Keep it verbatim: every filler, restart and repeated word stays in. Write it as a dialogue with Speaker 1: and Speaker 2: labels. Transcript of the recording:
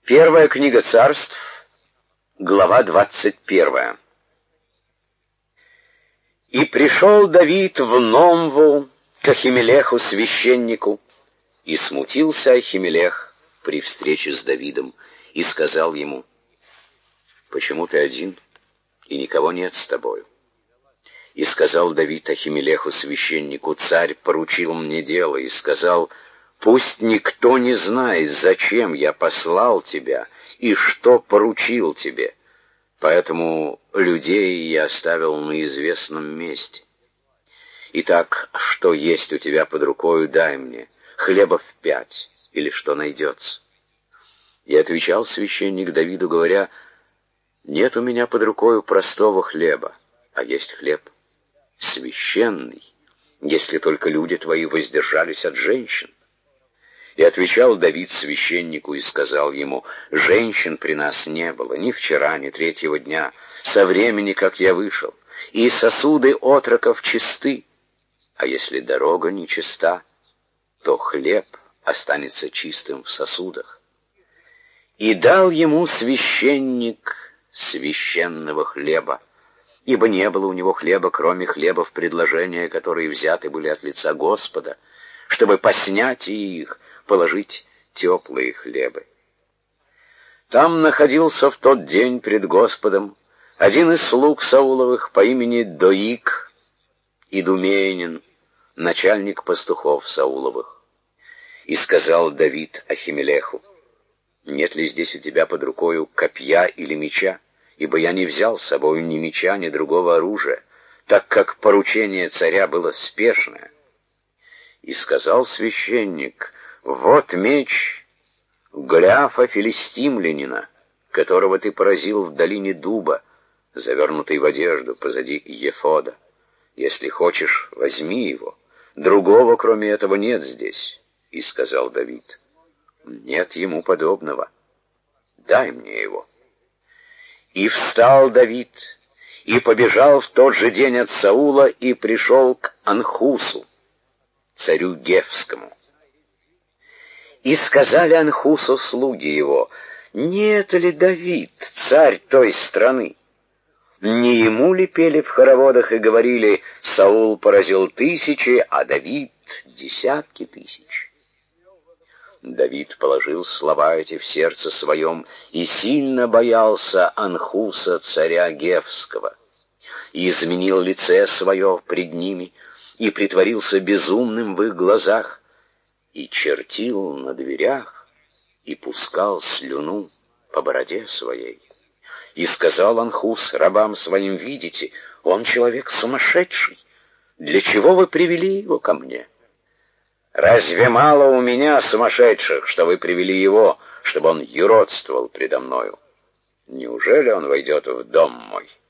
Speaker 1: Первая книга Царств, глава двадцать первая. И пришел Давид в Номву к Ахимелеху священнику, и смутился Ахимелех при встрече с Давидом, и сказал ему: «Почему ты один, и никого нет с тобою?» И сказал Давид Ахимелеху священнику: «Царь поручил мне дело, и сказал: пусть никто не знает, зачем я послал тебя и что поручил тебе. Поэтому людей я оставил на известном месте. Итак, что есть у тебя под рукою, дай мне, хлеба в пять, или что найдется». И отвечал священник Давиду, говоря: «Нет у меня под рукою простого хлеба, а есть хлеб священный, если только люди твои воздержались от женщин». И отвечал Давид священнику и сказал ему: «Женщин при нас не было ни вчера, ни третьего дня, со времени, как я вышел, и сосуды отроков чисты. А если дорога нечиста, то хлеб останется чистым в сосудах». И дал ему священник священного хлеба, ибо не было у него хлеба, кроме хлебов предложения, которые взяты были от лица Господа, чтобы по снятии их положить теплые хлебы. Там находился в тот день пред Господом один из слуг Сауловых по имени Доик, идумеянин, начальник пастухов Сауловых. И сказал Давид Ахимелеху: «Нет ли здесь у тебя под рукою копья или меча? Ибо я не взял с собою ни меча, ни другого оружия, так как поручение царя было спешное». И сказал священник: «Вот меч Голиафа филистимлянина, которого ты поразил в долине дуба, завернутый в одежду позади ефода. Если хочешь, возьми его. Другого, кроме этого, нет здесь». И сказал Давид: «Нет ему подобного. Дай мне его». И встал Давид, и побежал в тот же день от Саула, и пришел к Анхусу, царю Гефскому. И сказали Анхусу слуги его: «Не это ли Давид, царь той страны? Не ему ли пели в хороводах и говорили: Саул поразил тысячи, а Давид десятки тысяч?» Давид положил слова эти в сердце своем и сильно боялся Анхуса, царя Гефского, и изменил лице свое пред ними, и притворился безумным в их глазах, и чертил на дверях, и пускал слюну по бороде своей. И сказал Анхус рабам своим: «Видите, он человек сумасшедший. Для чего вы привели его ко мне? Разве мало у меня сумасшедших, что вы привели его, чтобы он юродствовал предо мною? Неужели он войдет в дом мой?»